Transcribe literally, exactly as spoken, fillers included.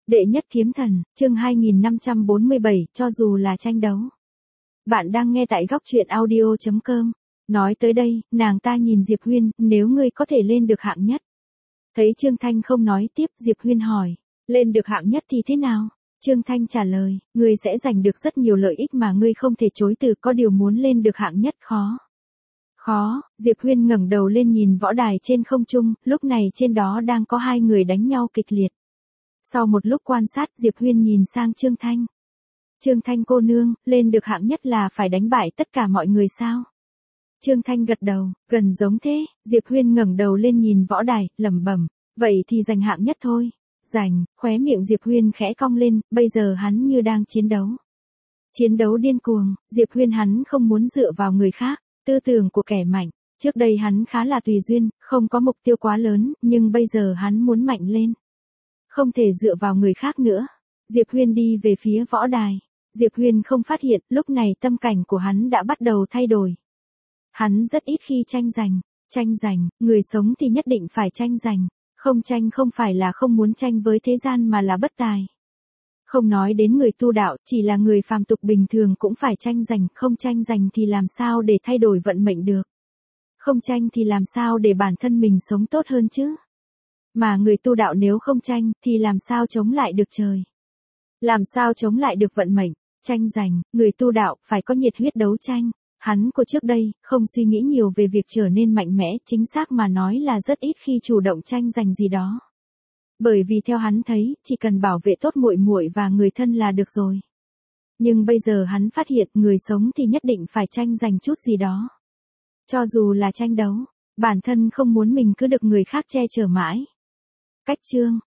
Đệ nhất kiếm thần, chương hai nghìn năm trăm bốn mươi bảy, cho dù là tranh đấu. Bạn đang nghe tại góc truyện audio chấm com. Nói tới đây, nàng ta nhìn Diệp Huyên, nếu ngươi có thể lên được hạng nhất. Thấy Trương Thanh không nói tiếp, Diệp Huyên hỏi, lên được hạng nhất thì thế nào? Trương Thanh trả lời, ngươi sẽ giành được rất nhiều lợi ích mà ngươi không thể chối từ, có điều muốn lên được hạng nhất khó. Khó, Diệp Huyên ngẩng đầu lên nhìn võ đài trên không trung, lúc này trên đó đang có hai người đánh nhau kịch liệt. Sau một lúc quan sát, Diệp Huyên nhìn sang Trương Thanh. Trương Thanh cô nương, lên được hạng nhất là phải đánh bại tất cả mọi người sao? Trương Thanh gật đầu, gần giống thế. Diệp Huyên ngẩng đầu lên nhìn võ đài, lẩm bẩm, vậy thì giành hạng nhất thôi. Giành, khóe miệng Diệp Huyên khẽ cong lên, bây giờ hắn như đang chiến đấu. Chiến đấu điên cuồng, Diệp Huyên hắn không muốn dựa vào người khác, tư tưởng của kẻ mạnh. Trước đây hắn khá là tùy duyên, không có mục tiêu quá lớn, nhưng bây giờ hắn muốn mạnh lên. Không thể dựa vào người khác nữa. Diệp Huyên đi về phía võ đài. Diệp Huyên không phát hiện, lúc này tâm cảnh của hắn đã bắt đầu thay đổi. Hắn rất ít khi tranh giành. Tranh giành, người sống thì nhất định phải tranh giành. Không tranh không phải là không muốn tranh với thế gian mà là bất tài. Không nói đến người tu đạo, chỉ là người phàm tục bình thường cũng phải tranh giành. Không tranh giành thì làm sao để thay đổi vận mệnh được. Không tranh thì làm sao để bản thân mình sống tốt hơn chứ. Mà người tu đạo nếu không tranh, thì làm sao chống lại được trời? Làm sao chống lại được vận mệnh? Tranh giành, người tu đạo, phải có nhiệt huyết đấu tranh. Hắn của trước đây, không suy nghĩ nhiều về việc trở nên mạnh mẽ, chính xác mà nói là rất ít khi chủ động tranh giành gì đó. Bởi vì theo hắn thấy, chỉ cần bảo vệ tốt muội muội và người thân là được rồi. Nhưng bây giờ hắn phát hiện, người sống thì nhất định phải tranh giành chút gì đó. Cho dù là tranh đấu, bản thân không muốn mình cứ được người khác che chở mãi. Cách chương,